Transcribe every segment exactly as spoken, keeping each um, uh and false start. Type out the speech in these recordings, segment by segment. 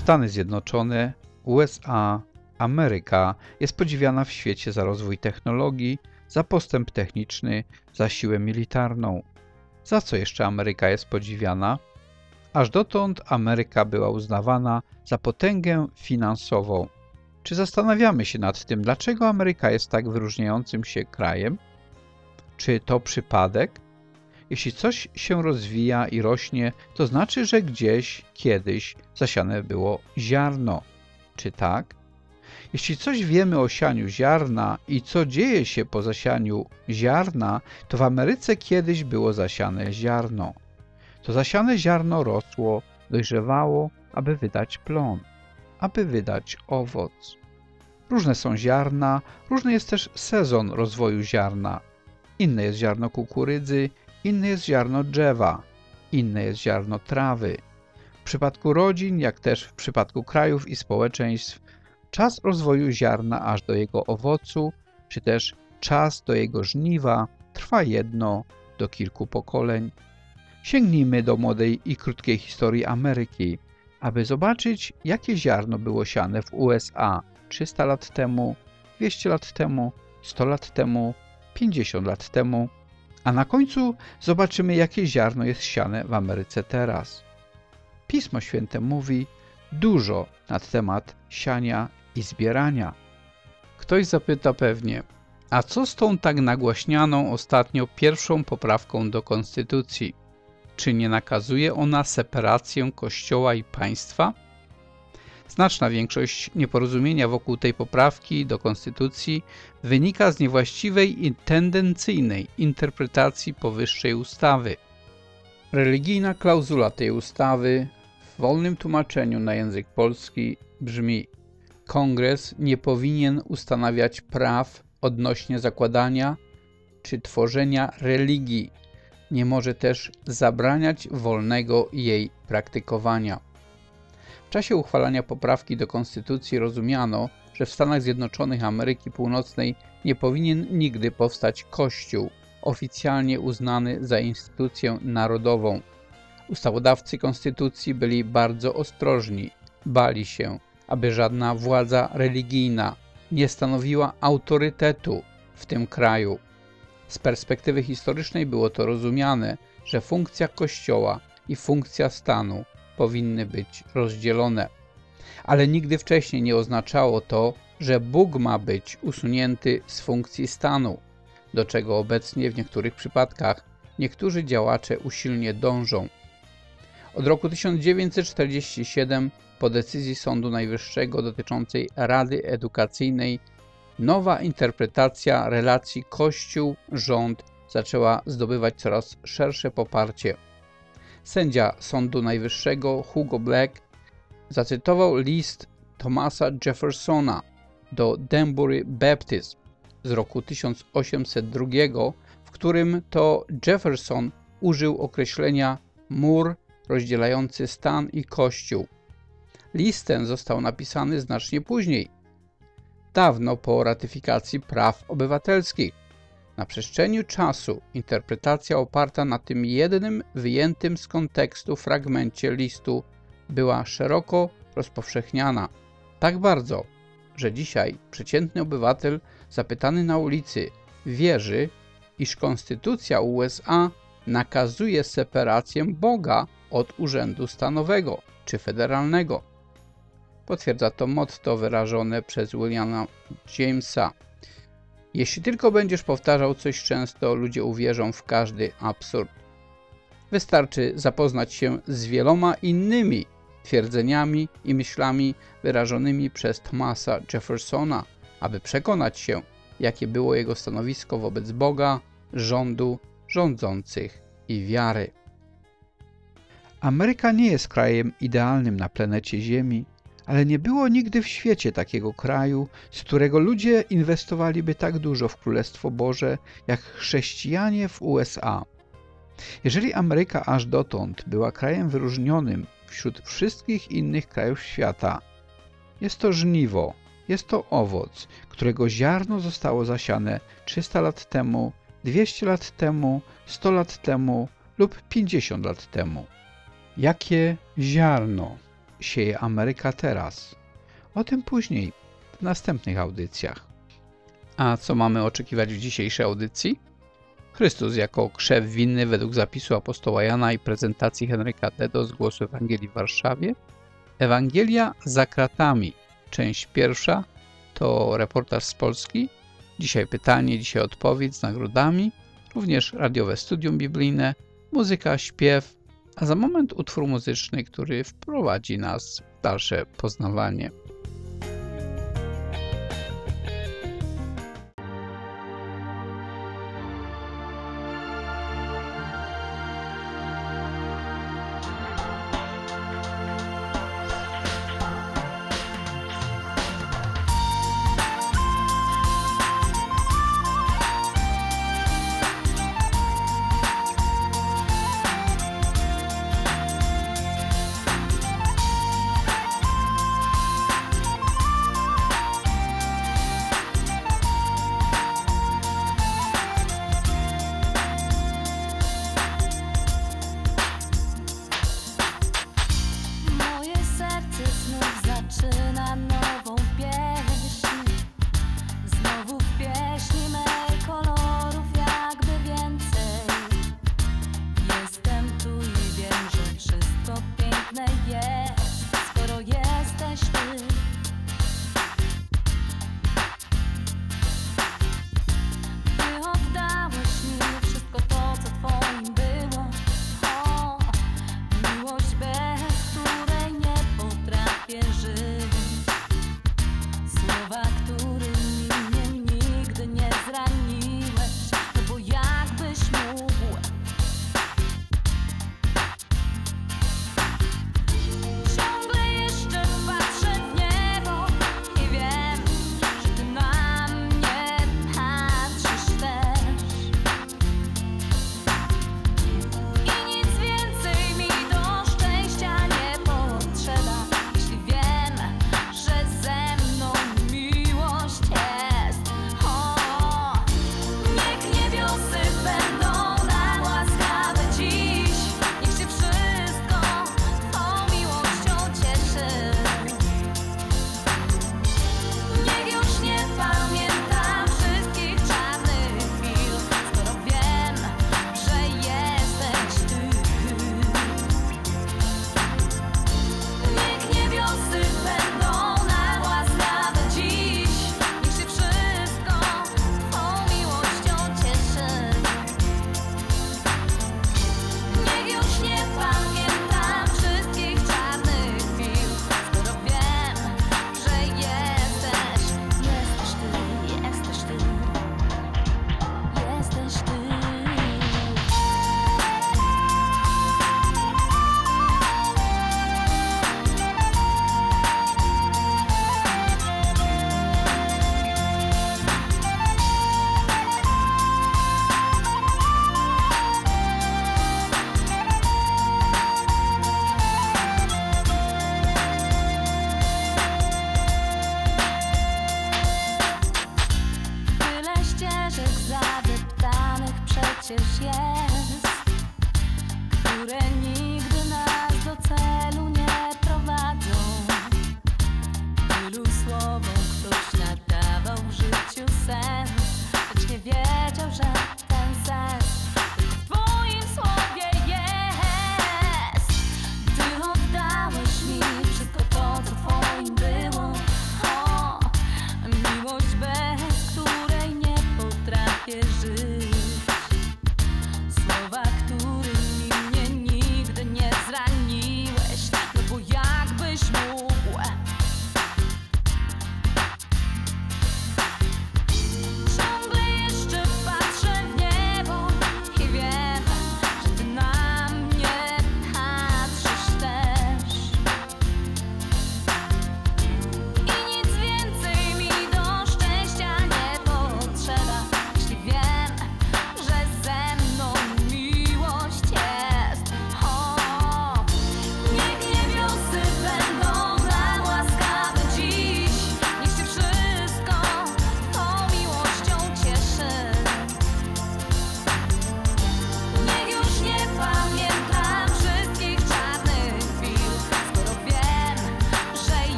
Stany Zjednoczone, U S A, Ameryka jest podziwiana w świecie za rozwój technologii, za postęp techniczny, za siłę militarną. Za co jeszcze Ameryka jest podziwiana? Aż dotąd Ameryka była uznawana za potęgę finansową. Czy zastanawiamy się nad tym, dlaczego Ameryka jest tak wyróżniającym się krajem? Czy to przypadek? Jeśli coś się rozwija i rośnie, to znaczy, że gdzieś, kiedyś zasiane było ziarno. Czy tak? Jeśli coś wiemy o sianiu ziarna i co dzieje się po zasianiu ziarna, to w Ameryce kiedyś było zasiane ziarno. To zasiane ziarno rosło, dojrzewało, aby wydać plon, aby wydać owoc. Różne są ziarna, różny jest też sezon rozwoju ziarna. Inne jest ziarno kukurydzy, inne jest ziarno drzewa, inne jest ziarno trawy. W przypadku rodzin, jak też w przypadku krajów i społeczeństw, czas rozwoju ziarna aż do jego owocu, czy też czas do jego żniwa trwa jedno do kilku pokoleń. Sięgnijmy do młodej i krótkiej historii Ameryki, aby zobaczyć, jakie ziarno było siane w U S A trzysta lat temu, dwieście lat temu, sto lat temu, pięćdziesiąt lat temu, a na końcu zobaczymy, jakie ziarno jest siane w Ameryce teraz. Pismo Święte mówi dużo na temat siania i zbierania. Ktoś zapyta pewnie, a co z tą tak nagłaśnianą ostatnio pierwszą poprawką do Konstytucji? Czy nie nakazuje ona separację Kościoła i państwa? Znaczna większość nieporozumienia wokół tej poprawki do Konstytucji wynika z niewłaściwej i tendencyjnej interpretacji powyższej ustawy. Religijna klauzula tej ustawy w wolnym tłumaczeniu na język polski brzmi: Kongres nie powinien ustanawiać praw odnośnie zakładania czy tworzenia religii. Nie może też zabraniać wolnego jej praktykowania. W czasie uchwalania poprawki do Konstytucji rozumiano, że w Stanach Zjednoczonych Ameryki Północnej nie powinien nigdy powstać Kościół, oficjalnie uznany za instytucję narodową. Ustawodawcy Konstytucji byli bardzo ostrożni, bali się, aby żadna władza religijna nie stanowiła autorytetu w tym kraju. Z perspektywy historycznej było to rozumiane, że funkcja Kościoła i funkcja stanu powinny być rozdzielone. Ale nigdy wcześniej nie oznaczało to, że Bóg ma być usunięty z funkcji stanu, do czego obecnie w niektórych przypadkach niektórzy działacze usilnie dążą. Od roku tysiąc dziewięćset czterdziestego siódmego po decyzji Sądu Najwyższego dotyczącej Rady Edukacyjnej nowa interpretacja relacji Kościół-rząd zaczęła zdobywać coraz szersze poparcie. Sędzia Sądu Najwyższego Hugo Black zacytował list Thomasa Jeffersona do Danbury Baptist z roku tysiąc osiemset drugiego, w którym to Jefferson użył określenia mur rozdzielający stan i Kościół. List ten został napisany znacznie później, dawno po ratyfikacji praw obywatelskich. Na przestrzeni czasu interpretacja oparta na tym jednym wyjętym z kontekstu fragmencie listu była szeroko rozpowszechniana. Tak bardzo, że dzisiaj przeciętny obywatel zapytany na ulicy wierzy, iż Konstytucja U S A nakazuje separację Boga od urzędu stanowego czy federalnego. Potwierdza to motto wyrażone przez Williama Jamesa: jeśli tylko będziesz powtarzał coś często, ludzie uwierzą w każdy absurd. Wystarczy zapoznać się z wieloma innymi twierdzeniami i myślami wyrażonymi przez Thomasa Jeffersona, aby przekonać się, jakie było jego stanowisko wobec Boga, rządu, rządzących i wiary. Ameryka nie jest krajem idealnym na planecie Ziemi, ale nie było nigdy w świecie takiego kraju, z którego ludzie inwestowaliby tak dużo w Królestwo Boże, jak chrześcijanie w U S A. Jeżeli Ameryka aż dotąd była krajem wyróżnionym wśród wszystkich innych krajów świata, jest to żniwo, jest to owoc, którego ziarno zostało zasiane trzysta lat temu, dwieście lat temu, sto lat temu lub pięćdziesiąt lat temu. Jakie ziarno? sieje Ameryka teraz? O tym później, w następnych audycjach. A co mamy oczekiwać w dzisiejszej audycji? Chrystus jako krzew winny według zapisu apostoła Jana i prezentacji Henryka Dedo z Głosu Ewangelii w Warszawie. Ewangelia za kratami. Część pierwsza to reportaż z Polski. Dzisiaj pytanie, dzisiaj odpowiedź z nagrodami. Również radiowe studium biblijne, muzyka, śpiew, a za moment utwór muzyczny, który wprowadzi nas w dalsze poznawanie.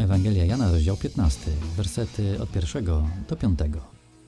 Ewangelia Jana, rozdział piętnasty, wersety od pierwszego do piątego.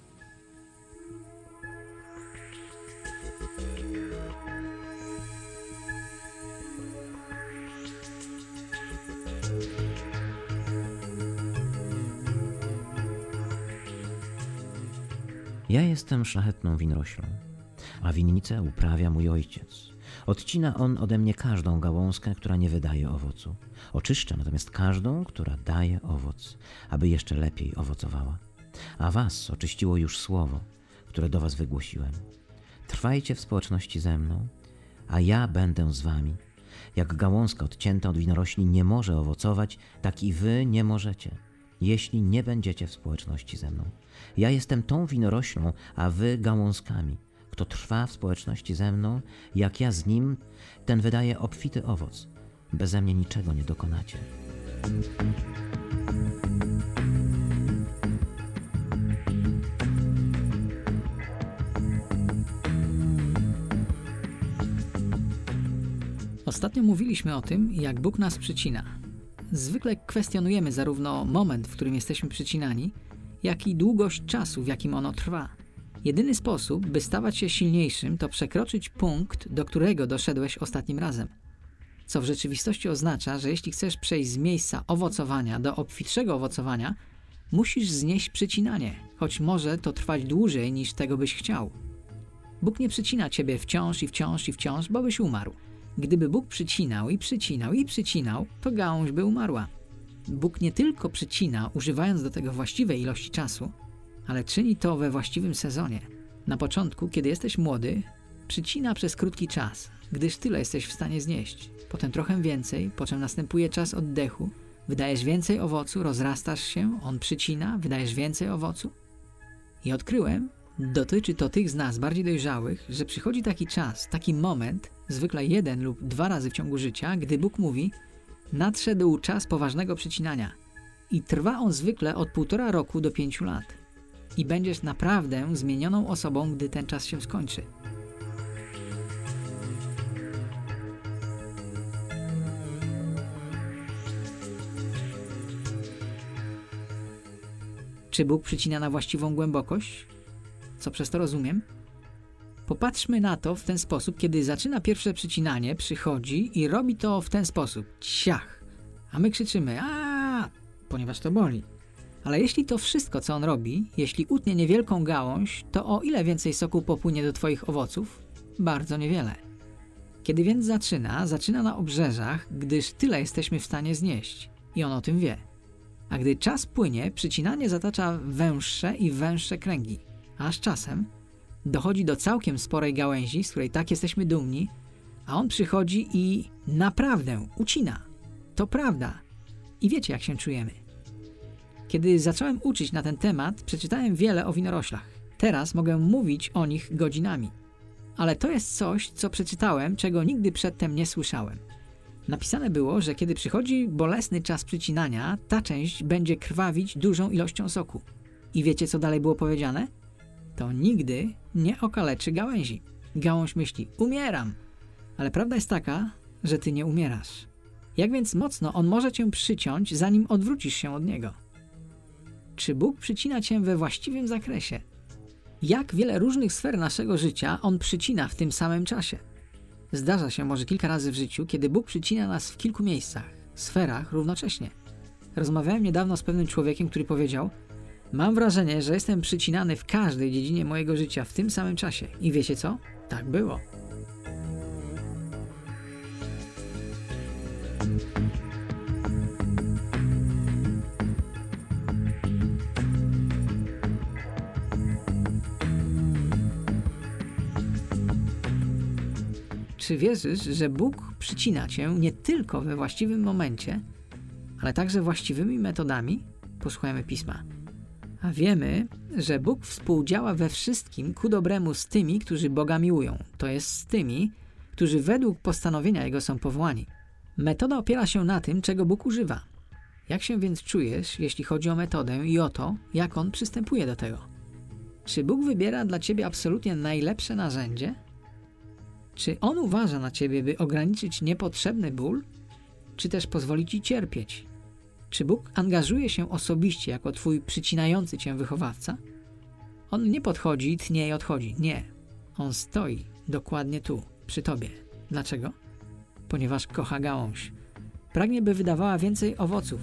Ja jestem szlachetną winoroślą, a winnicę uprawia mój ojciec. Odcina on ode mnie każdą gałązkę, która nie wydaje owocu. Oczyszcza natomiast każdą, która daje owoc, aby jeszcze lepiej owocowała. A was oczyściło już słowo, które do was wygłosiłem. Trwajcie w społeczności ze mną, a ja będę z wami. Jak gałązka odcięta od winorośli nie może owocować, tak i wy nie możecie, jeśli nie będziecie w społeczności ze mną. Ja jestem tą winoroślą, a wy gałązkami. Kto trwa w społeczności ze mną, jak ja z nim, ten wydaje obfity owoc. Beze mnie niczego nie dokonacie. Ostatnio mówiliśmy o tym, jak Bóg nas przycina. Zwykle kwestionujemy zarówno moment, w którym jesteśmy przycinani, jak i długość czasu, w jakim ono trwa. Jedyny sposób, by stawać się silniejszym, to przekroczyć punkt, do którego doszedłeś ostatnim razem. Co w rzeczywistości oznacza, że jeśli chcesz przejść z miejsca owocowania do obfitszego owocowania, musisz znieść przycinanie, choć może to trwać dłużej niż tego byś chciał. Bóg nie przycina ciebie wciąż i wciąż i wciąż, bo byś umarł. Gdyby Bóg przycinał i przycinał i przycinał, to gałąź by umarła. Bóg nie tylko przycina, używając do tego właściwej ilości czasu, ale czyni to we właściwym sezonie. Na początku, kiedy jesteś młody, przycina przez krótki czas, gdyż tyle jesteś w stanie znieść. Potem trochę więcej, po czym następuje czas oddechu, wydajesz więcej owocu, rozrastasz się, on przycina, wydajesz więcej owocu. I odkryłem, dotyczy to tych z nas bardziej dojrzałych, że przychodzi taki czas, taki moment, zwykle jeden lub dwa razy w ciągu życia, gdy Bóg mówi: nadszedł czas poważnego przycinania. I trwa on zwykle od półtora roku do pięciu lat. I będziesz naprawdę zmienioną osobą, gdy ten czas się skończy. Czy Bóg przycina na właściwą głębokość? Co przez to rozumiem? Popatrzmy na to w ten sposób, kiedy zaczyna pierwsze przycinanie, przychodzi i robi to w ten sposób. Ciach! A my krzyczymy aaa, ponieważ to boli. Ale jeśli to wszystko, co on robi, jeśli utnie niewielką gałąź, to o ile więcej soku popłynie do twoich owoców? Bardzo niewiele. Kiedy więc zaczyna, zaczyna na obrzeżach, gdyż tyle jesteśmy w stanie znieść. I on o tym wie. A gdy czas płynie, przycinanie zatacza węższe i węższe kręgi. Aż czasem dochodzi do całkiem sporej gałęzi, z której tak jesteśmy dumni, a on przychodzi i naprawdę ucina. To prawda. I wiecie, jak się czujemy. Kiedy zacząłem uczyć na ten temat, przeczytałem wiele o winoroślach. Teraz mogę mówić o nich godzinami. Ale to jest coś, co przeczytałem, czego nigdy przedtem nie słyszałem. Napisane było, że kiedy przychodzi bolesny czas przycinania, ta część będzie krwawić dużą ilością soku. I wiecie, co dalej było powiedziane? To nigdy nie okaleczy gałęzi. Gałąź myśli: umieram. Ale prawda jest taka, że ty nie umierasz. Jak więc mocno on może cię przyciąć, zanim odwrócisz się od niego? Czy Bóg przycina cię we właściwym zakresie? Jak wiele różnych sfer naszego życia on przycina w tym samym czasie? Zdarza się może kilka razy w życiu, kiedy Bóg przycina nas w kilku miejscach, sferach równocześnie. Rozmawiałem niedawno z pewnym człowiekiem, który powiedział: mam wrażenie, że jestem przycinany w każdej dziedzinie mojego życia w tym samym czasie. I wiecie co? Tak było. Czy wierzysz, że Bóg przycina cię nie tylko we właściwym momencie, ale także właściwymi metodami? Posłuchajmy Pisma. A wiemy, że Bóg współdziała we wszystkim ku dobremu z tymi, którzy Boga miłują, to jest z tymi, którzy według postanowienia Jego są powołani. Metoda opiera się na tym, czego Bóg używa. Jak się więc czujesz, jeśli chodzi o metodę i o to, jak On przystępuje do tego? Czy Bóg wybiera dla ciebie absolutnie najlepsze narzędzie? Czy On uważa na ciebie, by ograniczyć niepotrzebny ból? Czy też pozwoli ci cierpieć? Czy Bóg angażuje się osobiście jako twój przycinający cię wychowawca? On nie podchodzi, tnie i odchodzi. Nie. On stoi dokładnie tu, przy tobie. Dlaczego? Ponieważ kocha gałąź. Pragnie, by wydawała więcej owoców.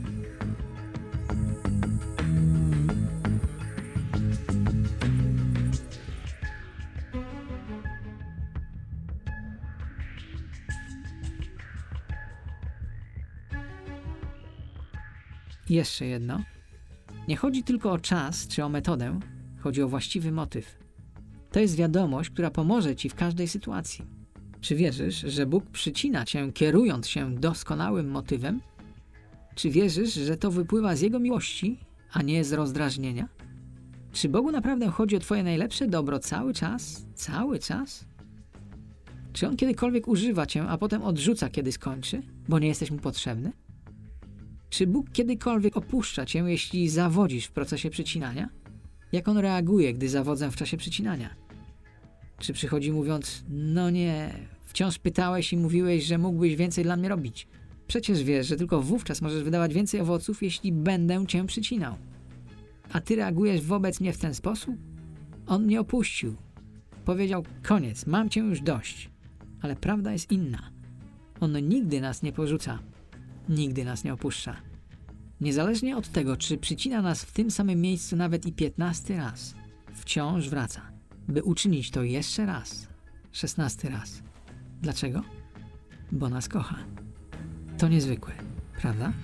I jeszcze jedno. Nie chodzi tylko o czas czy o metodę, chodzi o właściwy motyw. To jest wiadomość, która pomoże ci w każdej sytuacji. Czy wierzysz, że Bóg przycina cię, kierując się doskonałym motywem? Czy wierzysz, że to wypływa z Jego miłości, a nie z rozdrażnienia? Czy Bogu naprawdę chodzi o twoje najlepsze dobro cały czas? Cały czas? Czy On kiedykolwiek używa cię, a potem odrzuca, kiedy skończy, bo nie jesteś Mu potrzebny? Czy Bóg kiedykolwiek opuszcza cię, jeśli zawodzisz w procesie przycinania? Jak On reaguje, gdy zawodzę w czasie przycinania? Czy przychodzi mówiąc, no nie, wciąż pytałeś i mówiłeś, że mógłbyś więcej dla mnie robić? Przecież wiesz, że tylko wówczas możesz wydawać więcej owoców, jeśli będę cię przycinał. A ty reagujesz wobec mnie w ten sposób? On mnie opuścił. Powiedział, koniec, mam cię już dość. Ale prawda jest inna. On nigdy nas nie porzuca. Nigdy nas nie opuszcza. Niezależnie od tego, czy przycina nas w tym samym miejscu nawet i piętnasty raz, wciąż wraca, by uczynić to jeszcze raz, szesnasty raz. Dlaczego? Bo nas kocha. To niezwykłe, prawda?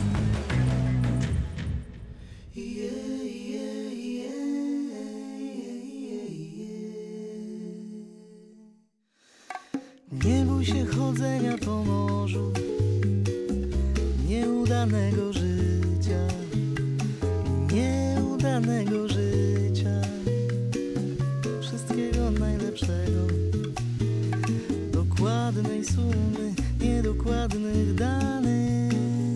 Nie bój się chodzenia po morzu, nieudanego życia, nieudanego życia, wszystkiego najlepszego, dokładnej sumy, niedokładnych danych,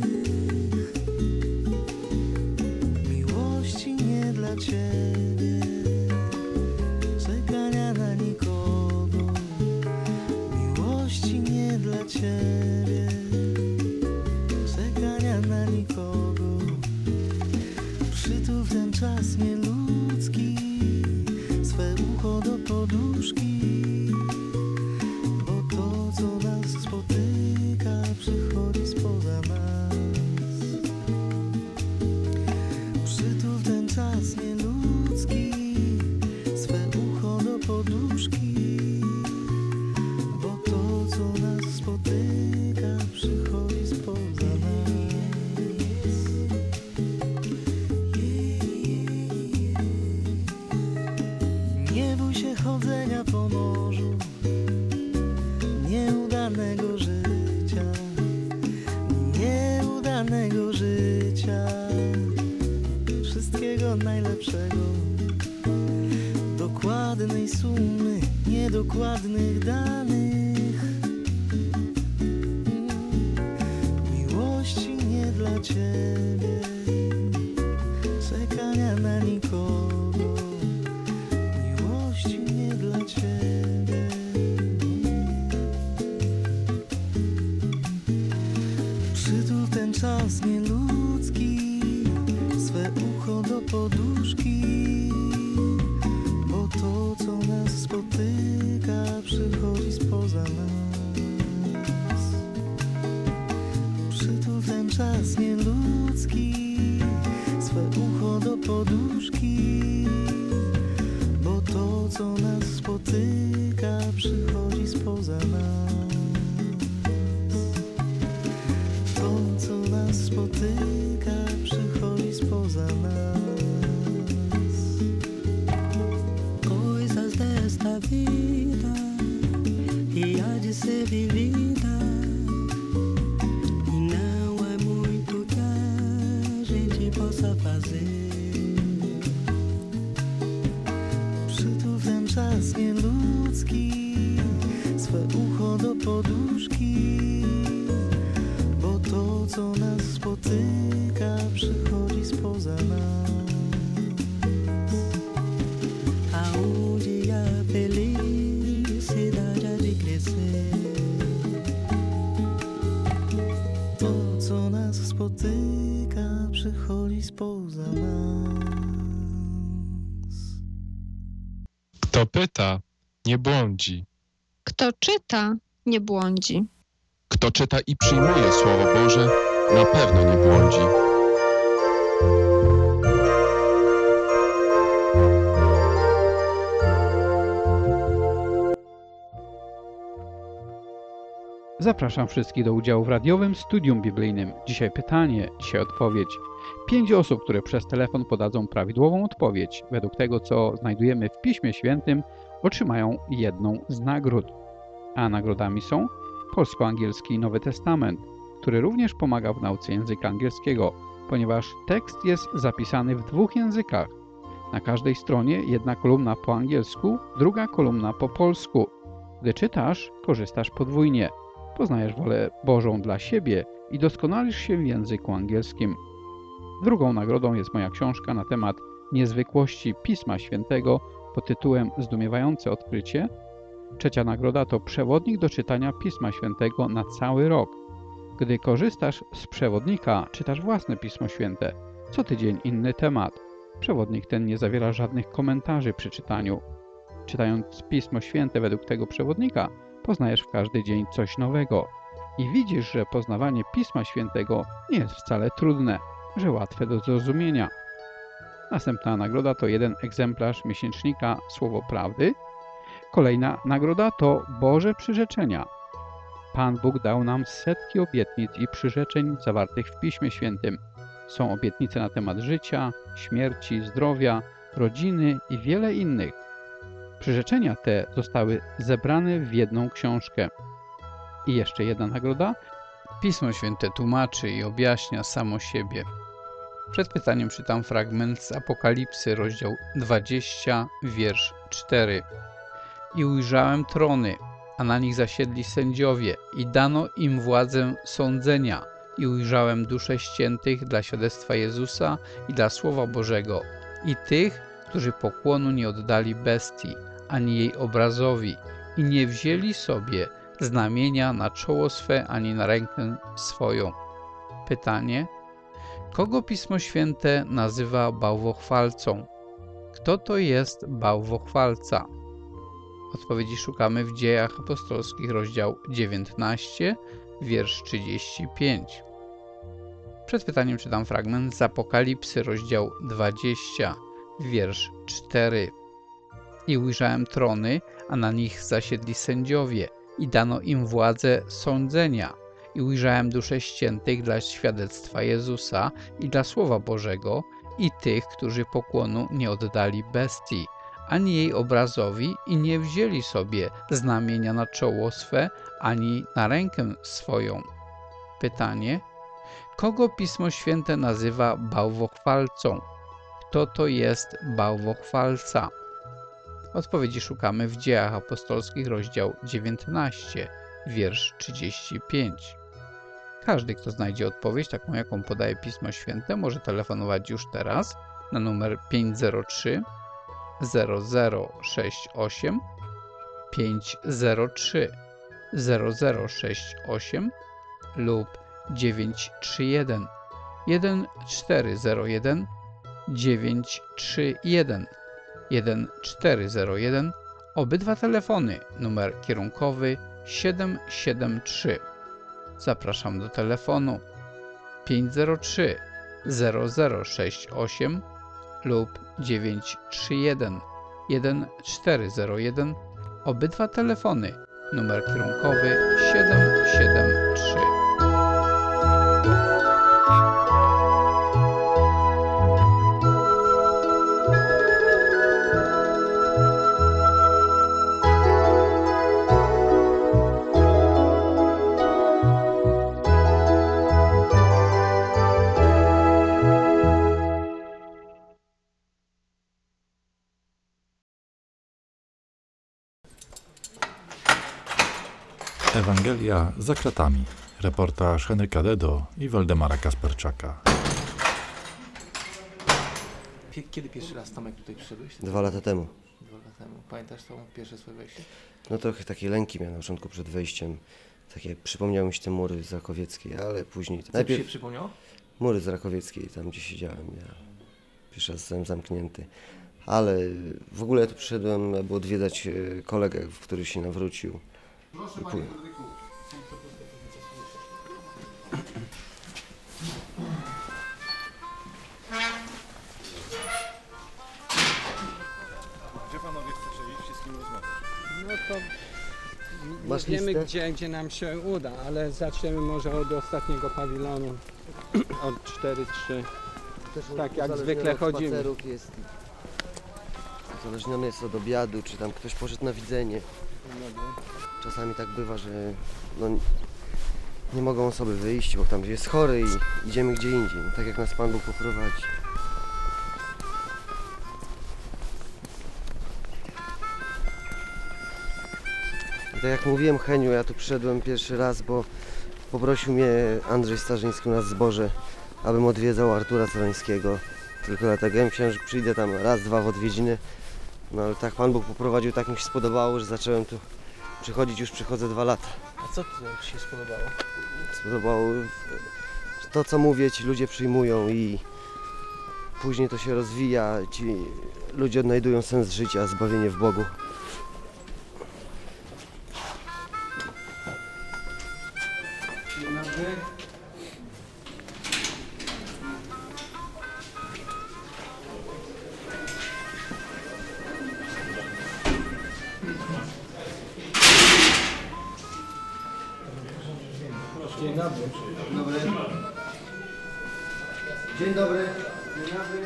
miłości nie dla ciebie, czekania na nikogo, miłości nie dla ciebie, czekania na nikogo. Przytul w ten czas nieludzki swe ucho do poduszki, bo to, co nas spotyka, przychodzi spoza nas. Przytul w ten czas nieludzki swe ucho do poduszki, bo to, co nas spotyka, przychodzi spoza nas. Nie bój się chodzenia po morzu, nieudanego życia, nieudanego życia, wszystkiego najlepszego, dokładnej sumy, niedokładnych danych, miłości nie dla ciebie, czekania na nikogo, miłości nie dla ciebie. Przytul ten czas nieludzki swe ucho do poduszki, bo to, co nas spotyka, przychodzi spoza nas. Przytul ten czas nieludzki swe ucho do poduszki, bo to, co nas spotyka, przychodzi spoza nas. To, co nas spotyka, przychodzi spoza nas. Coisas desta vida e há de ser vivida, e não é muito que a gente possa fazer. Przytul w ten czas nieludzki swe ucho do poduszki, bo to, co nas spotyka, przychodzi spoza nas. Aonde a felicidade há de crescer. To, co nas spotyka, woli spoza nas. Kto pyta, nie błądzi. Kto czyta, nie błądzi. Kto czyta i przyjmuje Słowo Boże, na pewno nie błądzi. Zapraszam wszystkich do udziału w radiowym studium biblijnym. Dzisiaj pytanie, dzisiaj odpowiedź. Pięć osób, które przez telefon podadzą prawidłową odpowiedź, według tego, co znajdujemy w Piśmie Świętym, otrzymają jedną z nagród. A nagrodami są polsko-angielski Nowy Testament, który również pomaga w nauce języka angielskiego, ponieważ tekst jest zapisany w dwóch językach. Na każdej stronie jedna kolumna po angielsku, druga kolumna po polsku. Gdy czytasz, korzystasz podwójnie. Poznajesz wolę Bożą dla siebie i doskonalisz się w języku angielskim. Drugą nagrodą jest moja książka na temat niezwykłości Pisma Świętego pod tytułem Zdumiewające odkrycie. Trzecia nagroda to przewodnik do czytania Pisma Świętego na cały rok. Gdy korzystasz z przewodnika, czytasz własne Pismo Święte. Co tydzień inny temat. Przewodnik ten nie zawiera żadnych komentarzy przy czytaniu. Czytając Pismo Święte według tego przewodnika, poznajesz w każdy dzień coś nowego. I widzisz, że poznawanie Pisma Świętego nie jest wcale trudne, że łatwe do zrozumienia. Następna nagroda to jeden egzemplarz miesięcznika Słowo Prawdy. Kolejna nagroda to Boże przyrzeczenia. Pan Bóg dał nam setki obietnic i przyrzeczeń zawartych w Piśmie Świętym. Są obietnice na temat życia, śmierci, zdrowia, rodziny i wiele innych. Przyrzeczenia te zostały zebrane w jedną książkę. I jeszcze jedna nagroda. Pismo Święte tłumaczy i objaśnia samo siebie. Przed pytaniem czytam fragment z Apokalipsy, rozdział dwudziesty, wiersz czwarty. I ujrzałem trony, a na nich zasiedli sędziowie, i dano im władzę sądzenia. I ujrzałem dusze ściętych dla świadectwa Jezusa i dla Słowa Bożego, i tych, którzy pokłonu nie oddali bestii, ani jej obrazowi, i nie wzięli sobie znamienia na czoło swe, ani na rękę swoją. Pytanie: kogo Pismo Święte nazywa bałwochwalcą? Kto to jest bałwochwalca? Odpowiedzi szukamy w Dziejach Apostolskich, rozdział dziewiętnasty, wiersz trzydziesty piąty. Przed pytaniem czytam fragment z Apokalipsy, rozdział dwudziesty, wiersz czwarty. I ujrzałem trony, a na nich zasiedli sędziowie, i dano im władzę sądzenia. I ujrzałem dusze ściętych dla świadectwa Jezusa i dla Słowa Bożego, i tych, którzy pokłonu nie oddali bestii, ani jej obrazowi, i nie wzięli sobie znamienia na czoło swe, ani na rękę swoją. Pytanie: kogo Pismo Święte nazywa bałwochwalcą? Kto to jest bałwochwalca? Odpowiedzi szukamy w Dziejach Apostolskich, rozdział dziewiętnasty, wiersz trzydziesty piąty. Każdy, kto znajdzie odpowiedź, taką jaką podaje Pismo Święte, może telefonować już teraz na numer pięć zero trzy zero zero sześć osiem, pięć zero trzy zero zero sześć osiem lub dziewięć trzy jeden jeden cztery zero jeden dziewięć trzy jeden jeden cztery zero jeden. Obydwa telefony, numer kierunkowy siedem siedem trzy. Zapraszam do telefonu pięć zero trzy zero zero sześć osiem lub dziewięć trzy jeden jeden cztery zero jeden. Obydwa telefony, numer kierunkowy siedem siedem trzy. Ewangelia za kratami. Reportaż Henryka Dedo i Waldemara Kasperczaka. Kiedy pierwszy raz, Tomek, tutaj przyszedłeś? Dwa lata temu. Dwa lata temu. Pamiętasz to pierwsze swoje wejście? No trochę takie lęki miałem na początku przed wejściem. Takie przypomniały mi się te mury zakowieckie, ale później... Co Najpierw... ci się przypomniało? Mury z Rakowieckiej, tam gdzie siedziałem. Ja pierwszy raz zostałem zamknięty. Ale w ogóle ja tu przyszedłem, aby odwiedzać e, kolegę, który się nawrócił. Proszę panie Fryderyku. Gdzie panowie chcecie iść i z kim rozmawiać? No to Masz nie wiemy listę? gdzie, gdzie nam się uda, ale zaczniemy może od ostatniego pawilonu, od cztery trzy, tak jak zwykle chodzimy. Spacerów jest uzależniony jest od obiadu, czy tam ktoś poszedł na widzenie. Czasami tak bywa, że no, nie mogą osoby wyjść, bo tam gdzie jest chory i idziemy gdzie indziej, no, tak jak nas Pan Bóg poprowadzi. I tak jak mówiłem Heniu, ja tu przyszedłem pierwszy raz, bo poprosił mnie Andrzej Starzyński u nas w zborze, abym odwiedzał Artura Cerańskiego. Tylko dlatego ja myślałem, że przyjdę tam raz, dwa w odwiedziny. No ale tak Pan Bóg poprowadził, tak mi się spodobało, że zacząłem tu przychodzić, już przychodzę dwa lata. A co Ci się spodobało? Spodobało że to, co mówię, ci ludzie przyjmują i później to się rozwija, ci ludzie odnajdują sens życia, zbawienie w Bogu. Dzień dobry. Dzień dobry. Dobry. Dzień dobry. Dzień dobry.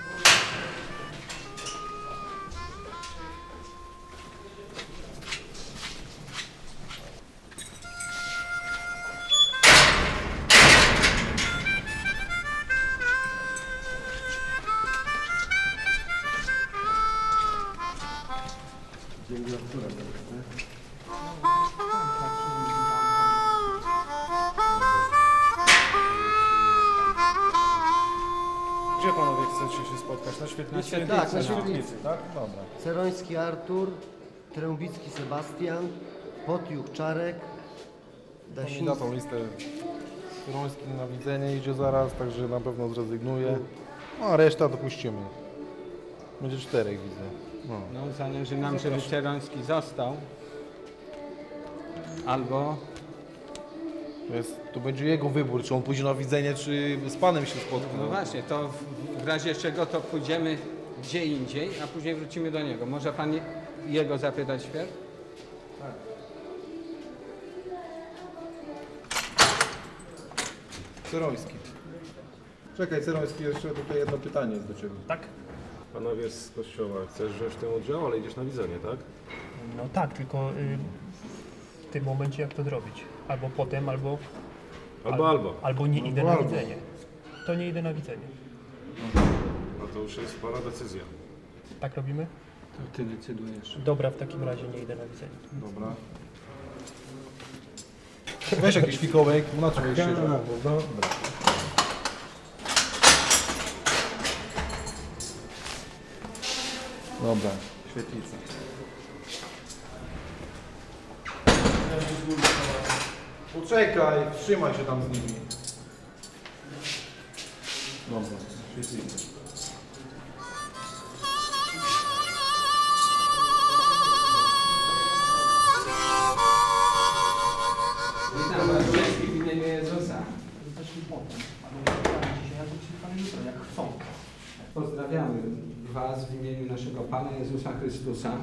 Dzień dobry. Gdzie panowie chcecie się spotkać? Na świetlicy? Na tak, na świetlicy. Tak? Dobra. Ceroński Artur, Trębicki Sebastian, Potjuch Czarek, On mi da tą listę. Cyroński na widzenie idzie zaraz, także na pewno zrezygnuje. No a reszta dopuścimy. Będzie czterech widzę. No. No zależy nam, żeby Ceroński został. Albo To, jest, to będzie jego wybór, czy on pójdzie na widzenie, czy z panem się spotka. no właśnie, to w, w razie czego to pójdziemy gdzie indziej, a później wrócimy do niego. Może pan je- jego zapytać wpierw? Tak. Ceroński. Czekaj, Ceroński, jeszcze tutaj jedno pytanie jest do Ciebie. Tak? Panowie z kościoła, chcesz wziąć w tym udział, ale idziesz na widzenie, tak? No tak, tylko y, w tym momencie jak to zrobić? Albo potem, albo... Albo, albo. Albo nie Albo, idę na albo. widzenie. To nie idę na widzenie. No to już jest spora decyzja. Tak robimy? To ty decydujesz. Dobra, w takim razie nie idę na widzenie. Dobra. Weź jakiś fikołek, na co jeszcze? Dobra. Dobra. Dobra, świetlica. Poczekaj, trzymaj się tam z nimi. Dobra, świetlica. Witam was wszystkich w imieniu Jezusa. Pozdrawiamy was w imieniu naszego Pana Jezusa Chrystusa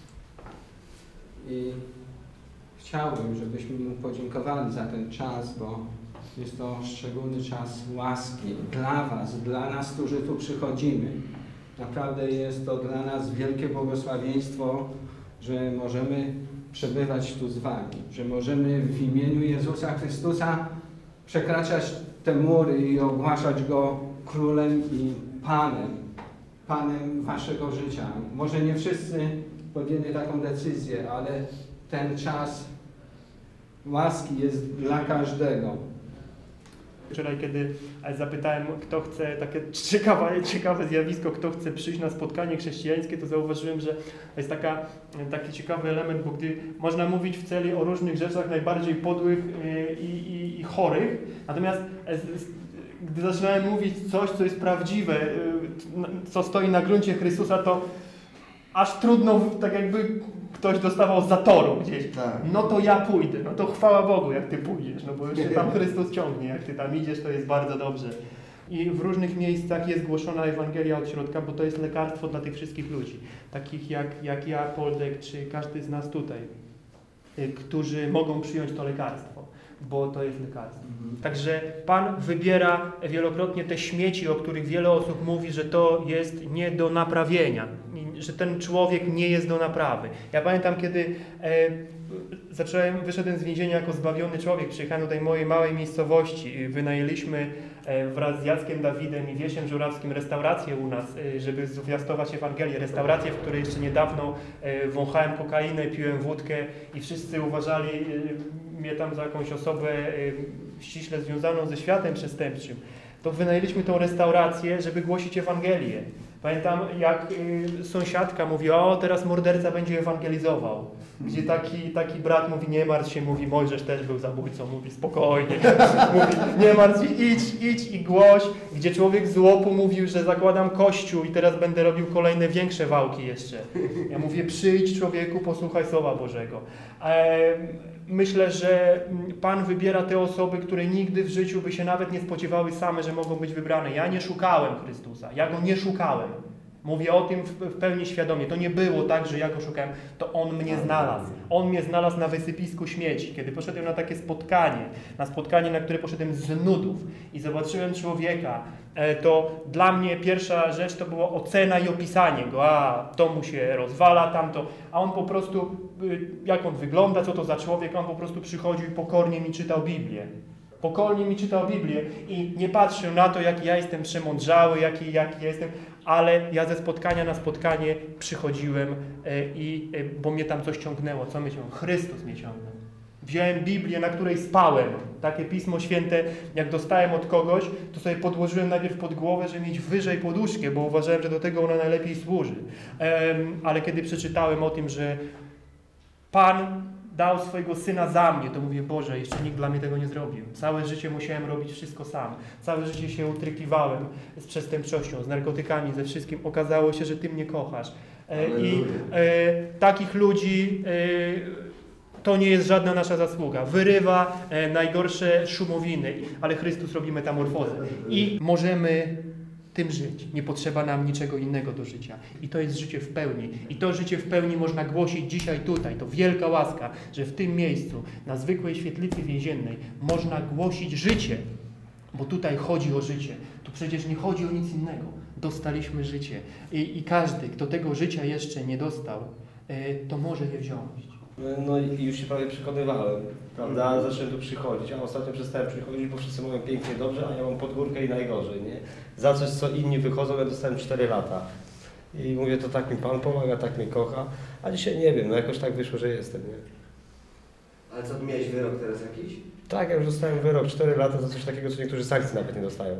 i chciałbym, żebyśmy Mu podziękowali za ten czas, bo jest to szczególny czas łaski dla was, dla nas, którzy tu przychodzimy. Naprawdę jest to dla nas wielkie błogosławieństwo, że możemy przebywać tu z wami, że możemy w imieniu Jezusa Chrystusa przekraczać te mury i ogłaszać Go Królem i Panem, Panem waszego życia. Może nie wszyscy podjęli taką decyzję, ale ten czas łaski jest dla każdego. Wczoraj, kiedy zapytałem, kto chce, takie ciekawe, ciekawe zjawisko, kto chce przyjść na spotkanie chrześcijańskie, to zauważyłem, że jest taka, taki ciekawy element, bo gdy można mówić w celi o różnych rzeczach najbardziej podłych i, i, i chorych, natomiast gdy zaczynałem mówić coś, co jest prawdziwe, co stoi na gruncie Chrystusa, to aż trudno, tak jakby ktoś dostawał zatoru gdzieś. Tak. No to ja pójdę, no to chwała Bogu, jak ty pójdziesz, no bo już się tam Chrystus ciągnie, jak ty tam idziesz, to jest bardzo dobrze. I w różnych miejscach jest głoszona Ewangelia od środka, bo to jest lekarstwo dla tych wszystkich ludzi, takich jak, jak ja, Poldek, czy każdy z nas tutaj, którzy mogą przyjąć to lekarstwo, bo to jest lekarstwo. Mhm. Także Pan wybiera wielokrotnie te śmieci, o których wiele osób mówi, że to jest nie do naprawienia, że ten człowiek nie jest do naprawy. Ja pamiętam, kiedy e, zacząłem, wyszedłem z więzienia jako zbawiony człowiek, przyjechałem do tej mojej małej miejscowości, wynajęliśmy e, wraz z Jackiem Dawidem i Wiesiem Żurawskim restaurację u nas, e, żeby zwiastować Ewangelię. Restaurację, w której jeszcze niedawno e, wąchałem kokainę, piłem wódkę i wszyscy uważali e, mnie tam za jakąś osobę e, ściśle związaną ze światem przestępczym. To wynajęliśmy tą restaurację, żeby głosić Ewangelię. Pamiętam, jak y, sąsiadka mówiła, o teraz morderca będzie ewangelizował. Gdzie taki, taki brat mówi, nie martw się, mówi, Mojżesz też był zabójcą, mówi, spokojnie. Mówi, nie martw się, idź, idź i głoś. Gdzie człowiek z łopu mówił, że zakładam kościół i teraz będę robił kolejne większe wałki jeszcze. Ja mówię, przyjdź człowieku, posłuchaj Słowa Bożego. E, myślę, że Pan wybiera te osoby, które nigdy w życiu by się nawet nie spodziewały same, że mogą być wybrane. Ja nie szukałem Chrystusa, ja Go nie szukałem. Mówię o tym w, w pełni świadomie. To nie było tak, że ja Go szukałem, to On mnie znalazł. On mnie znalazł na wysypisku śmieci. Kiedy poszedłem na takie spotkanie, na spotkanie, na które poszedłem z nudów i zobaczyłem człowieka, to dla mnie pierwsza rzecz to była ocena i opisanie go. A, to mu się rozwala, tamto. A on po prostu, jak on wygląda, co to za człowiek, on po prostu przychodził i pokornie mi czytał Biblię. Pokornie mi czytał Biblię i nie patrzył na to, jaki ja jestem przemądrzały, jaki, jaki ja jestem, ale ja ze spotkania na spotkanie przychodziłem, i, bo mnie tam coś ciągnęło. Co mnie ciągnęło? Chrystus mnie ciągnął. Wziąłem Biblię, na której spałem. Takie Pismo Święte, jak dostałem od kogoś, to sobie podłożyłem najpierw pod głowę, żeby mieć wyżej poduszkę, bo uważałem, że do tego ona najlepiej służy. Ale kiedy przeczytałem o tym, że Pan dał swojego Syna za mnie, to mówię, Boże, jeszcze nikt dla mnie tego nie zrobił. Całe życie musiałem robić wszystko sam. Całe życie się utrykiwałem z przestępczością, z narkotykami, ze wszystkim. Okazało się, że Ty mnie kochasz. E, I e, takich ludzi e, to nie jest żadna nasza zasługa. Wyrywa e, najgorsze szumowiny, ale Chrystus robi metamorfozę. I możemy tym żyć. Nie potrzeba nam niczego innego do życia. I to jest życie w pełni. I to życie w pełni można głosić dzisiaj tutaj. To wielka łaska, że w tym miejscu, na zwykłej świetlicy więziennej, można głosić życie. Bo tutaj chodzi o życie. Tu przecież nie chodzi o nic innego. Dostaliśmy życie. I, i każdy, kto tego życia jeszcze nie dostał, to może je wziąć. No i już się prawie przekonywałem, prawda? Zacząłem tu przychodzić, a ostatnio przestałem przychodzić, bo wszyscy mówią pięknie, dobrze, a ja mam pod górkę i najgorzej, nie? Za coś, co inni wychodzą, ja dostałem cztery lata. I mówię, to tak mi Pan pomaga, tak mnie kocha, a dzisiaj nie wiem, no jakoś tak wyszło, że jestem, nie? Ale co, miałeś wyrok teraz jakiś? Tak, ja już dostałem wyrok, cztery lata za coś takiego, co niektórzy sankcji nawet nie dostają.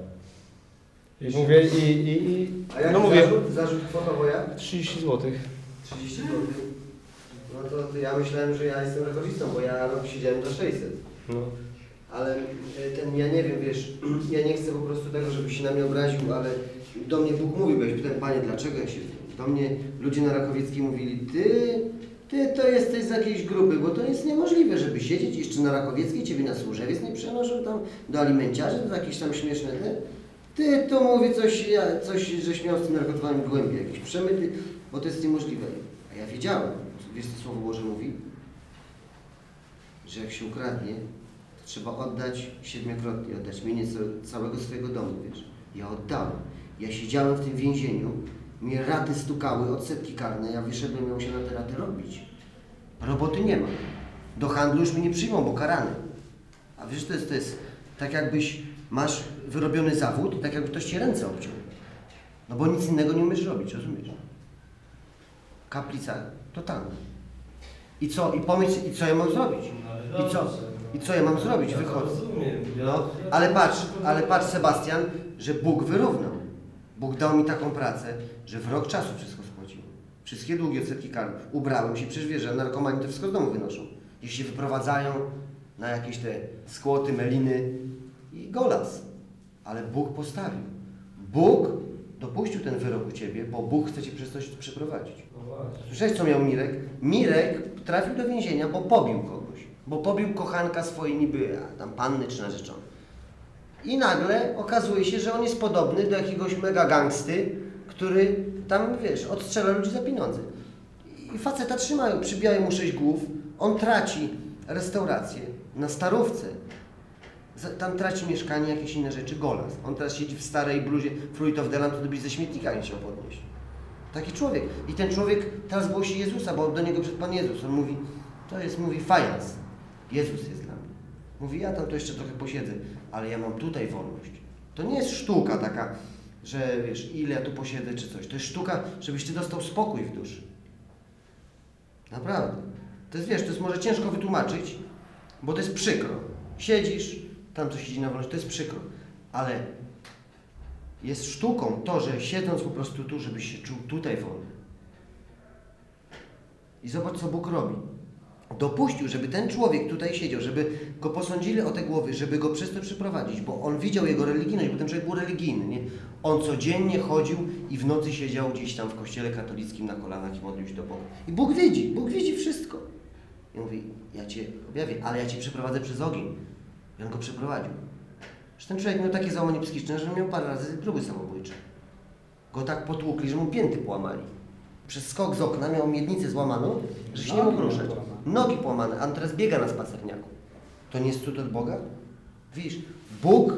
I mówię, i... i, i a jak no mówię, zarzut, zarzut kwotowo jak? trzydzieści złotych. trzydzieści złotych? No to, to ja myślałem, że ja jestem rekordzistą, bo ja rok siedziałem do sześćset. No. Ale ten, ja nie wiem, wiesz, ja nie chcę po prostu tego, żebyś się na mnie obraził, ale do mnie Bóg mówił, bo ja pytałem, Panie, dlaczego ja się... Do mnie ludzie na Rakowieckiej mówili, ty, ty to jesteś z jakiejś grupy, bo to jest niemożliwe, żeby siedzieć jeszcze na Rakowieckiej, ciebie na Służewiec nie przenoszą tam, do alimenciarzy, to jakieś tam śmieszne, ty, ty to mówi coś, ja, coś, żeś miał z tym narkotykowaniem głębiej, jakiś przemyty, bo to jest niemożliwe. A ja wiedziałem. Wiesz, co Słowo Boże mówi? Że jak się ukradnie, to trzeba oddać siedmiokrotnie, oddać mienie całego swojego domu, wiesz. Ja oddałem. Ja siedziałem w tym więzieniu, mnie raty stukały, odsetki karne, ja wyszedłem, miał się na te raty robić. Roboty nie ma. Do handlu już mnie nie przyjmą, bo karany. A wiesz, to jest, to jest tak jakbyś masz wyrobiony zawód, tak jakby ktoś ci ręce obciął. No bo nic innego nie umiesz robić, rozumiesz? Kaplica totalna. I co? I pomyśl, i co ja mam zrobić? I co? I co ja mam zrobić? Wychodzę. No, ale patrz, ale patrz Sebastian, że Bóg wyrównał. Bóg dał mi taką pracę, że w rok czasu wszystko spłaciłem. Wszystkie długie odsetki karne. Ubrałem się, przecież wiesz, że narkomani to wszystko z domu wynoszą. Gdzieś się wyprowadzają na jakieś te skłoty, meliny i golas. ale Bóg postawił. Bóg dopuścił ten wyrok u ciebie, bo Bóg chce cię przez coś przeprowadzić. Słyszałeś, co miał Mirek? Mirek trafił do więzienia, bo pobił kogoś. Bo pobił kochanka swojej niby, a tam panny czy narzeczony. I nagle okazuje się, że on jest podobny do jakiegoś mega gangsty, który tam, wiesz, odstrzela ludzi za pieniądze. I faceta trzymają, przybijają mu sześć głów, on traci restaurację na Starówce. Tam traci mieszkanie, jakieś inne rzeczy, golas. On teraz siedzi w starej bluzie Fruit of the Land, to byś ze śmietnika nie chciał podnieść. Taki człowiek. I ten człowiek teraz głosi Jezusa, bo do niego przyszedł Pan Jezus. On mówi, to jest, mówi, fajans. Jezus jest dla mnie. Mówi, ja tam to jeszcze trochę posiedzę, ale ja mam tutaj wolność. To nie jest sztuka taka, że wiesz, ile ja tu posiedzę czy coś. To jest sztuka, żebyś ty dostał spokój w duszy. Naprawdę. To jest, wiesz, to jest może ciężko wytłumaczyć, bo to jest przykro. Siedzisz, tam coś siedzi na wolność, to jest przykro. Ale jest sztuką to, że siedząc po prostu tu, żebyś się czuł tutaj wolny. I zobacz, co Bóg robi. Dopuścił, żeby ten człowiek tutaj siedział, żeby go posądzili o te głowy, żeby go przez to przeprowadzić, bo on widział jego religijność, bo ten człowiek był religijny, nie? On codziennie chodził i w nocy siedział gdzieś tam w kościele katolickim na kolanach i modlił się do Boga. I Bóg widzi, Bóg widzi wszystko. I mówi, ja Cię objawię, ale ja Cię przeprowadzę przez ogień. I on go przeprowadził. Że ten człowiek miał takie załamanie psychiczne, że miał parę razy próby samobójcze. Go tak potłukli, że mu pięty połamali. Przez skok z okna miał miednicę złamaną, że się nie mógł ruszać. Nogi połamane, a on teraz biega na spacerniaku. To nie jest cud od Boga? Widzisz, Bóg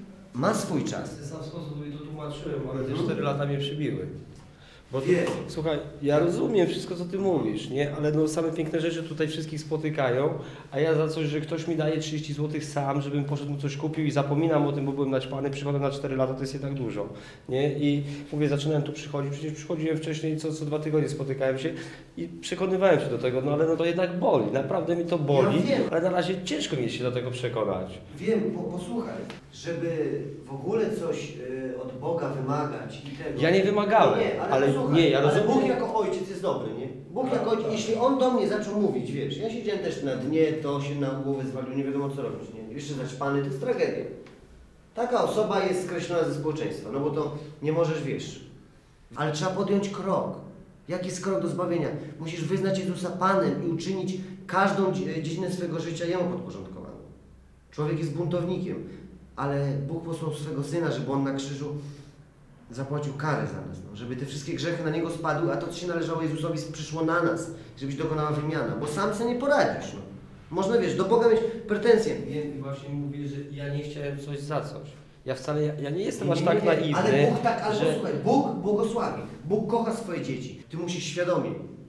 ma swój czas. W ten sam sposób to tłumaczyłem, ale te cztery lata mnie przybiły. Bo to, słuchaj, ja rozumiem wszystko, co ty mówisz, nie? Ale no same piękne rzeczy tutaj wszystkich spotykają, a ja za coś, że ktoś mi daje trzydzieści złotych sam, żebym poszedł mu coś kupił i zapominam o tym, bo byłem naćpany, przychodzę na cztery lata, to jest jednak dużo, nie? I mówię, zaczynałem tu przychodzić, przecież przychodziłem wcześniej, co, co dwa tygodnie spotykałem się i przekonywałem się do tego, no ale no to jednak boli, naprawdę mi to boli, Ja wiem. ale na razie ciężko mi się do tego przekonać. Wiem, bo posłuchaj, żeby w ogóle coś y, od Boga wymagać i tego... Ja nie wymagałem, nie, ale, ale posłuchaj, nie, ja ale rozumiem. Bóg jako ojciec jest dobry, nie? Bóg jako ojciec, jeśli On do mnie zaczął mówić, wiesz, ja siedziałem też na dnie, to się na głowę zwalił, nie wiadomo co robić, nie? Jeszcze zaćpany, to jest tragedia. Taka osoba jest skreślona ze społeczeństwa, no bo to nie możesz, wiesz. Ale trzeba podjąć krok. Jaki jest krok do zbawienia? Musisz wyznać Jezusa Panem i uczynić każdą dziedzinę swojego życia Jemu podporządkowaną. Człowiek jest buntownikiem, ale Bóg posłał swego Syna, żeby On na krzyżu zapłacił karę za nas, no, żeby te wszystkie grzechy na Niego spadły, a to, co się należało Jezusowi, przyszło na nas, żebyś dokonała wymiana, bo sam sobie nie poradzisz. No. Można, wiesz, do Boga mieć pretensje. Wiem i właśnie mówię, że ja nie chciałem coś za coś. Ja wcale, ja, ja nie jestem Nie, aż nie, tak nie, naiwny, ale Bóg tak, ale że... posłuchaj, Bóg błogosławi, Bóg kocha swoje dzieci. Ty musisz świadomie.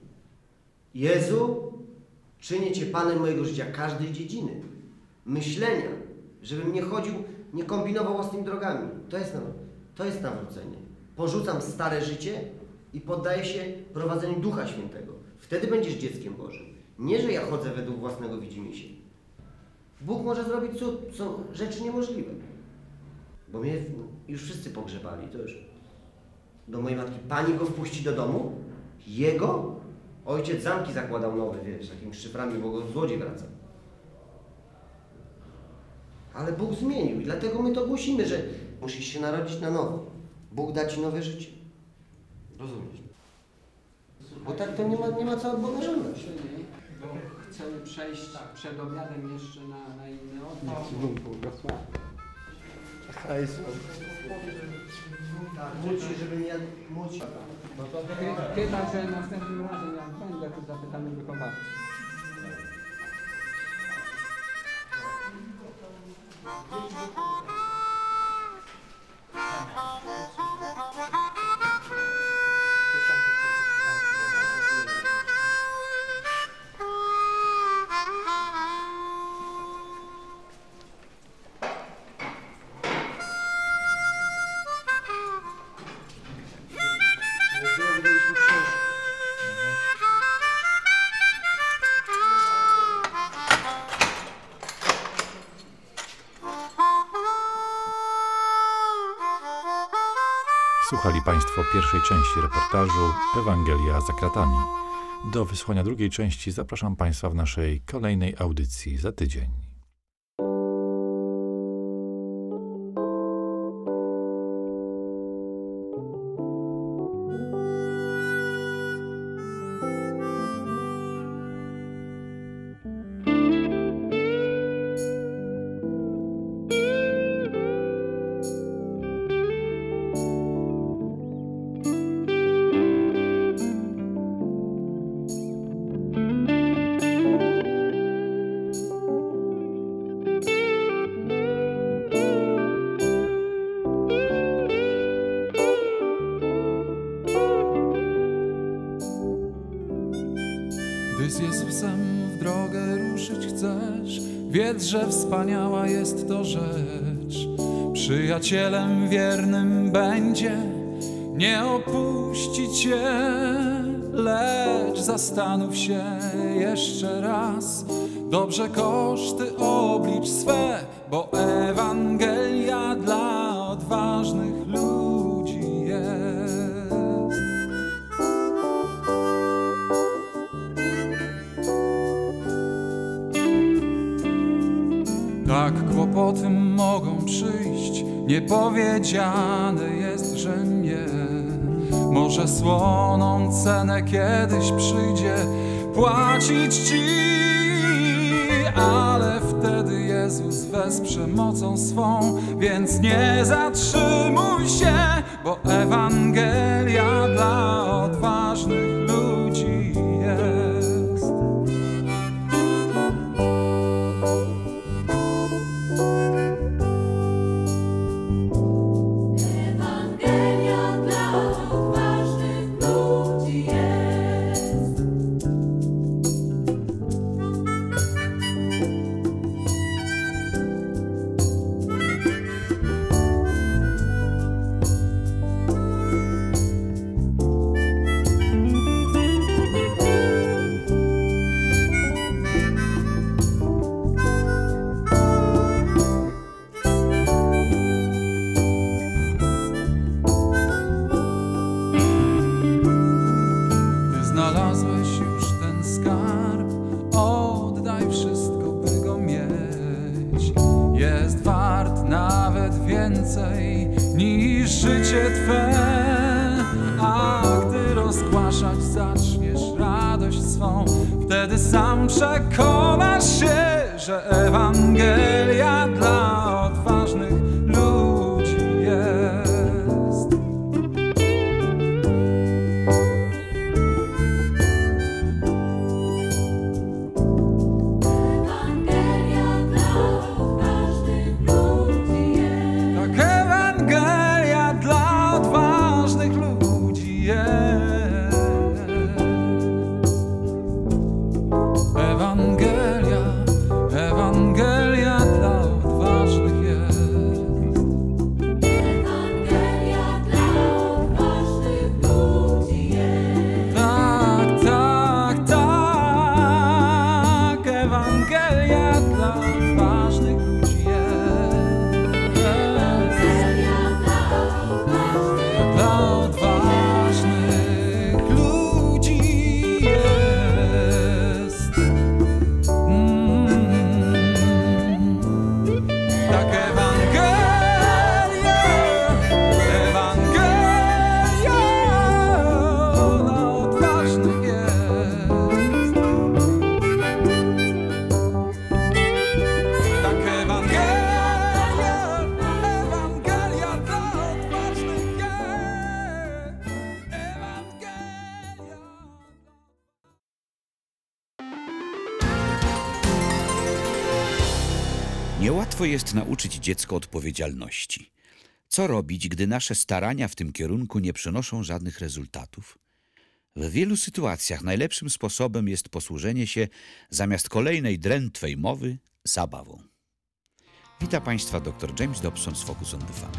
Jezu, czynię Cię Panem mojego życia, każdej dziedziny. Myślenia, żebym nie chodził, nie kombinował własnymi drogami. To jest, to jest nawrócenie. Porzucam stare życie i poddaję się prowadzeniu Ducha Świętego. Wtedy będziesz dzieckiem Bożym. Nie, że ja chodzę według własnego widzimisię. Bóg może zrobić cud, są rzeczy niemożliwe. Bo mnie już wszyscy pogrzebali, to już do mojej matki. Pani go wpuści do domu? Jego? Ojciec zamki zakładał nowe, wiesz, takimi szyframi, bo go złodziej wraca. Ale Bóg zmienił i dlatego my to głosimy, że musisz się narodzić na nowo. Bóg da Ci nowe życie. Rozumiesz? Bo tak to nie ma, nie ma co od Boga żądać. Bo chcemy przejść przed obiadem jeszcze na, na inny odcinek. Hajsu. Módl się, żeby nie... Módl się. No to chyba, że następnym razem jak będę, to zapytamy wychowawców. Słuchali Państwo pierwszej części reportażu Ewangelia za kratami. Do wysłuchania drugiej części zapraszam Państwa w naszej kolejnej audycji za tydzień. Gdy z Jezusem w drogę ruszyć chcesz, wiedz, że wspaniała jest to rzecz. Przyjacielem wiernym będzie, nie opuści cię, lecz zastanów się jeszcze raz. Dobrze koszty oblicz swe, bo Ewangelia dla odważnych ludzi jest. Tak kłopoty mogą przyjść, niepowiedziane jest, że nie. Może słoną cenę kiedyś przyjdzie płacić ci, ale wtedy Jezus wesprze mocą swą, więc nie zatrzymuj się, bo Ewangelia dla odważnych ludzi jest. Ewangelia dla odważnych ludzi jest. Gdy znalazłeś już ten skarb, oddaj wszystko, by go mieć. Jest wart nawet więcej niż życie Twe. A gdy rozgłaszać zaczniesz radość swą, wtedy sam przekonasz się, że Ewangelia dla odważnych ludzi jest. Ewangelia dla odważnych ludzi jest. Tak, Ewangelia dla odważnych ludzi jest. Ewangelia, Ewangelia dla odważnych jest. Ewangelia dla odważnych ludzi jest. Tak, tak, tak, Ewangelia dla odważnych ludzi jest. Dla odważnych ludzi jest. Mm. Tak, Ewangelia, Ewangelia dla odważnych jest. Tak, Ewangelia, Ewangelia dla odważnych jest. Ewangelia. Niełatwo jest nauczyć dziecko odpowiedzialności. Co robić, gdy nasze starania w tym kierunku nie przynoszą żadnych rezultatów? W wielu sytuacjach najlepszym sposobem jest posłużenie się zamiast kolejnej drętwej mowy zabawą. Witam Państwa dr James Dobson z Focus on the Family.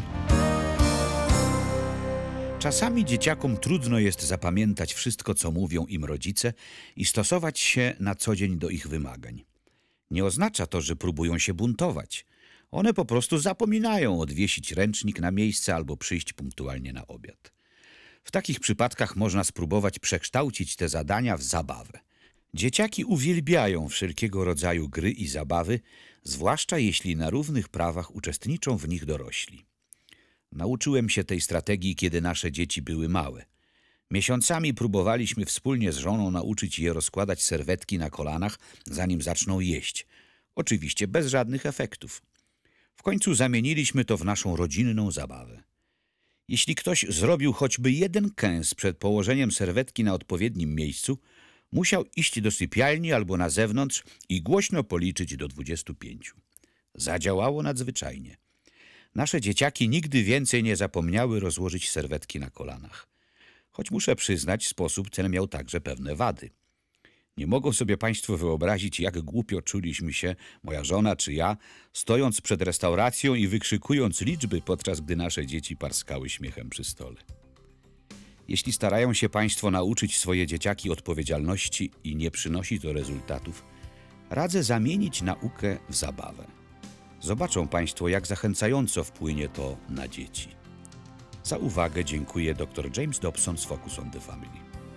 Czasami dzieciakom trudno jest zapamiętać wszystko, co mówią im rodzice i stosować się na co dzień do ich wymagań. Nie oznacza to, że próbują się buntować. One po prostu zapominają odwiesić ręcznik na miejsce albo przyjść punktualnie na obiad. W takich przypadkach można spróbować przekształcić te zadania w zabawę. Dzieciaki uwielbiają wszelkiego rodzaju gry i zabawy, zwłaszcza jeśli na równych prawach uczestniczą w nich dorośli. Nauczyłem się tej strategii, kiedy nasze dzieci były małe. Miesiącami próbowaliśmy wspólnie z żoną nauczyć je rozkładać serwetki na kolanach, zanim zaczną jeść. Oczywiście bez żadnych efektów. W końcu zamieniliśmy to w naszą rodzinną zabawę. Jeśli ktoś zrobił choćby jeden kęs przed położeniem serwetki na odpowiednim miejscu, musiał iść do sypialni albo na zewnątrz i głośno policzyć do dwudziestu pięciu. Zadziałało nadzwyczajnie. Nasze dzieciaki nigdy więcej nie zapomniały rozłożyć serwetki na kolanach. Choć muszę przyznać, sposób ten miał także pewne wady. Nie mogą sobie Państwo wyobrazić, jak głupio czuliśmy się, moja żona czy ja, stojąc przed restauracją i wykrzykując liczby, podczas gdy nasze dzieci parskały śmiechem przy stole. Jeśli starają się Państwo nauczyć swoje dzieciaki odpowiedzialności i nie przynosi to rezultatów, radzę zamienić naukę w zabawę. Zobaczą Państwo, jak zachęcająco wpłynie to na dzieci. Za uwagę dziękuję dr James Dobson z Focus on the Family.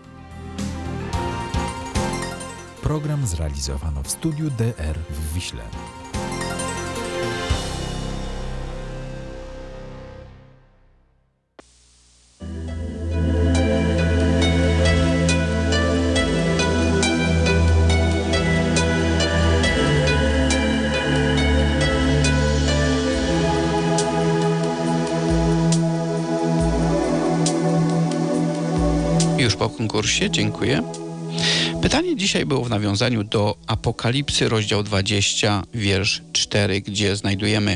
Program zrealizowano w studiu D R w Wiśle. Już po konkursie, dziękuję. Pytanie dzisiaj było w nawiązaniu do Apokalipsy, rozdział dwudziesty, wiersz czwarty, gdzie znajdujemy: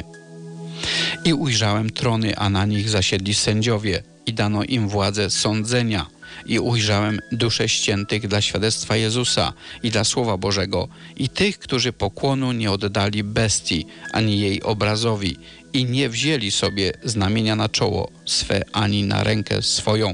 I ujrzałem trony, a na nich zasiedli sędziowie i dano im władzę sądzenia. I ujrzałem dusze ściętych dla świadectwa Jezusa i dla Słowa Bożego i tych, którzy pokłonu nie oddali bestii ani jej obrazowi i nie wzięli sobie znamienia na czoło swe ani na rękę swoją.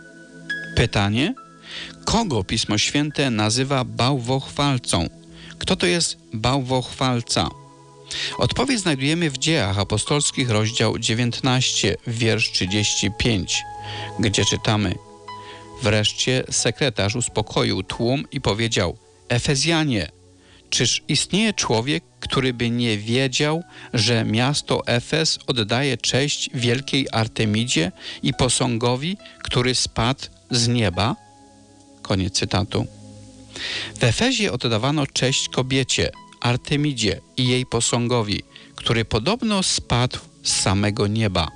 Pytanie: kogo Pismo Święte nazywa bałwochwalcą? Kto to jest bałwochwalca? Odpowiedź znajdujemy w Dziejach Apostolskich, rozdział dziewiętnasty, wiersz trzydziesty piąty, gdzie czytamy: Wreszcie sekretarz uspokoił tłum i powiedział: Efezjanie, czyż istnieje człowiek, który by nie wiedział, że miasto Efes oddaje cześć wielkiej Artemidzie i posągowi, który spadł z nieba? Koniec cytatu. W Efezie oddawano cześć kobiecie, Artemidzie i jej posągowi, który podobno spadł z samego nieba.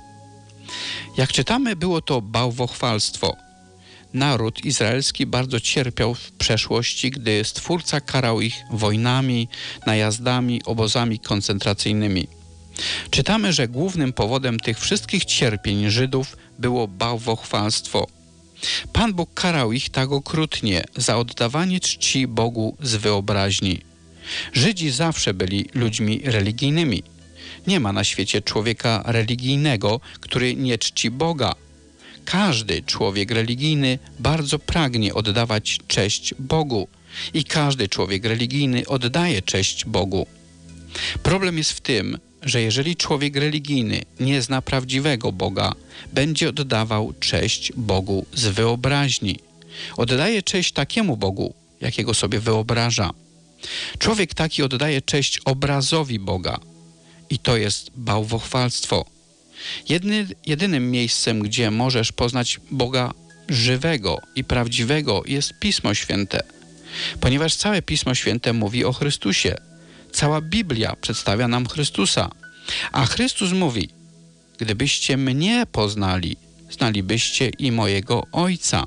Jak czytamy, było to bałwochwalstwo. Naród izraelski bardzo cierpiał w przeszłości, gdy Stwórca karał ich wojnami, najazdami, obozami koncentracyjnymi. Czytamy, że głównym powodem tych wszystkich cierpień Żydów było bałwochwalstwo. Pan Bóg karał ich tak okrutnie za oddawanie czci Bogu z wyobraźni. Żydzi zawsze byli ludźmi religijnymi. Nie ma na świecie człowieka religijnego, który nie czci Boga. Każdy człowiek religijny bardzo pragnie oddawać cześć Bogu i każdy człowiek religijny oddaje cześć Bogu. Problem jest w tym, że jeżeli człowiek religijny nie zna prawdziwego Boga, będzie oddawał cześć Bogu z wyobraźni. Oddaje cześć takiemu Bogu, jakiego sobie wyobraża. Człowiek taki oddaje cześć obrazowi Boga i to jest bałwochwalstwo. Jedny, jedynym miejscem, gdzie możesz poznać Boga żywego i prawdziwego, jest Pismo Święte, ponieważ całe Pismo Święte mówi o Chrystusie. Cała Biblia przedstawia nam Chrystusa, a Chrystus mówi: gdybyście mnie poznali, znalibyście i mojego Ojca.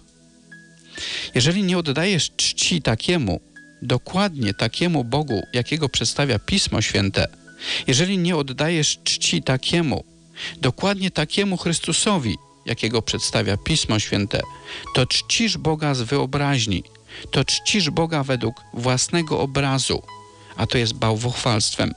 Jeżeli nie oddajesz czci takiemu, dokładnie takiemu Bogu, jakiego przedstawia Pismo Święte, jeżeli nie oddajesz czci takiemu, dokładnie takiemu Chrystusowi, jakiego przedstawia Pismo Święte, to czcisz Boga z wyobraźni, to czcisz Boga według własnego obrazu, a to jest bałwochwalstwem.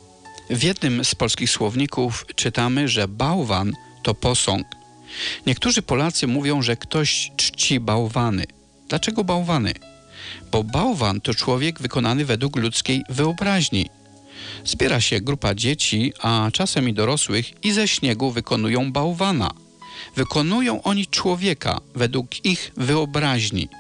W jednym z polskich słowników czytamy, że bałwan to posąg. Niektórzy Polacy mówią, że ktoś czci bałwany. Dlaczego bałwany? Bo bałwan to człowiek wykonany według ludzkiej wyobraźni. Zbiera się grupa dzieci, a czasem i dorosłych, i ze śniegu wykonują bałwana. Wykonują oni człowieka według ich wyobraźni.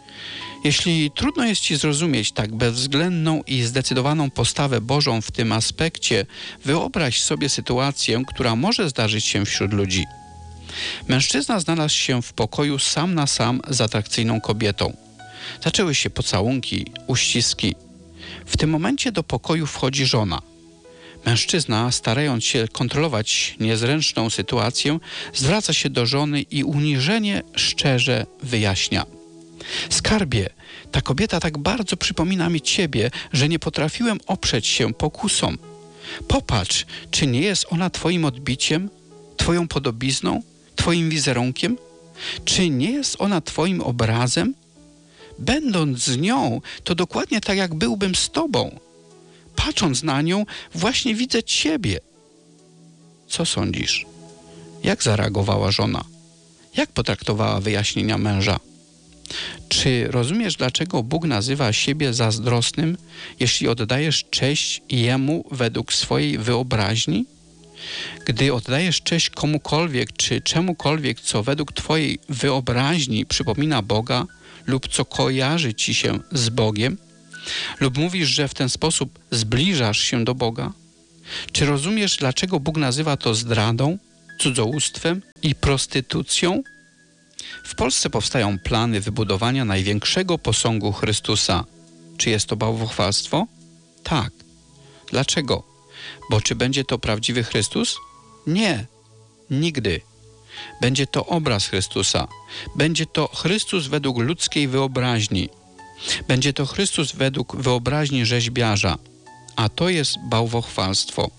Jeśli trudno jest Ci zrozumieć tak bezwzględną i zdecydowaną postawę Bożą w tym aspekcie, wyobraź sobie sytuację, która może zdarzyć się wśród ludzi. Mężczyzna znalazł się w pokoju sam na sam z atrakcyjną kobietą. Zaczęły się pocałunki, uściski. W tym momencie do pokoju wchodzi żona. Mężczyzna, starając się kontrolować niezręczną sytuację, zwraca się do żony i uniżenie szczerze wyjaśnia: skarbie, ta kobieta tak bardzo przypomina mi ciebie, że nie potrafiłem oprzeć się pokusom. Popatrz, czy nie jest ona twoim odbiciem, twoją podobizną, twoim wizerunkiem? Czy nie jest ona twoim obrazem? Będąc z nią, to dokładnie tak, jak byłbym z tobą. Patrząc na nią, właśnie widzę ciebie. Co sądzisz? Jak zareagowała żona? Jak potraktowała wyjaśnienia męża? Czy rozumiesz, dlaczego Bóg nazywa siebie zazdrosnym, jeśli oddajesz cześć Jemu według swojej wyobraźni? Gdy oddajesz cześć komukolwiek czy czemukolwiek, co według twojej wyobraźni przypomina Boga lub co kojarzy ci się z Bogiem, lub mówisz, że w ten sposób zbliżasz się do Boga? Czy rozumiesz, dlaczego Bóg nazywa to zdradą, cudzołóstwem i prostytucją? W Polsce powstają plany wybudowania największego posągu Chrystusa. Czy jest to bałwochwalstwo? Tak. Dlaczego? Bo czy będzie to prawdziwy Chrystus? Nie. Nigdy. Będzie to obraz Chrystusa. Będzie to Chrystus według ludzkiej wyobraźni. Będzie to Chrystus według wyobraźni rzeźbiarza. A to jest bałwochwalstwo.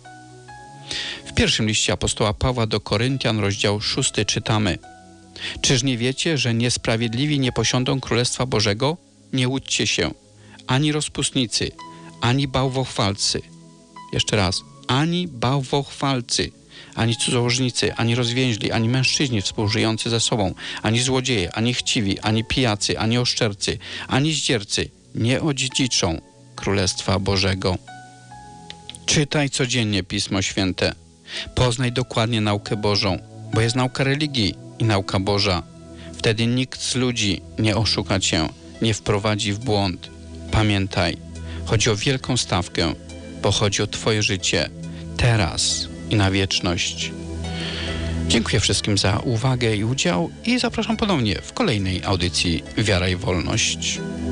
W pierwszym liście apostoła Pawła do Koryntian, rozdział szósty, czytamy: Czyż nie wiecie, że niesprawiedliwi nie posiądą Królestwa Bożego? Nie łudźcie się, ani rozpustnicy, ani bałwochwalcy. Jeszcze raz, ani bałwochwalcy, ani cudzołożnicy, ani rozwięźli, ani mężczyźni współżyjący ze sobą, ani złodzieje, ani chciwi, ani pijacy, ani oszczercy, ani zdziercy nie odziedziczą Królestwa Bożego. Czytaj codziennie Pismo Święte. Poznaj dokładnie naukę Bożą, bo jest nauka religii i nauka Boża. Wtedy nikt z ludzi nie oszuka cię, nie wprowadzi w błąd. Pamiętaj, chodzi o wielką stawkę, bo chodzi o twoje życie teraz i na wieczność. Dziękuję wszystkim za uwagę i udział i zapraszam ponownie w kolejnej audycji Wiara i Wolność.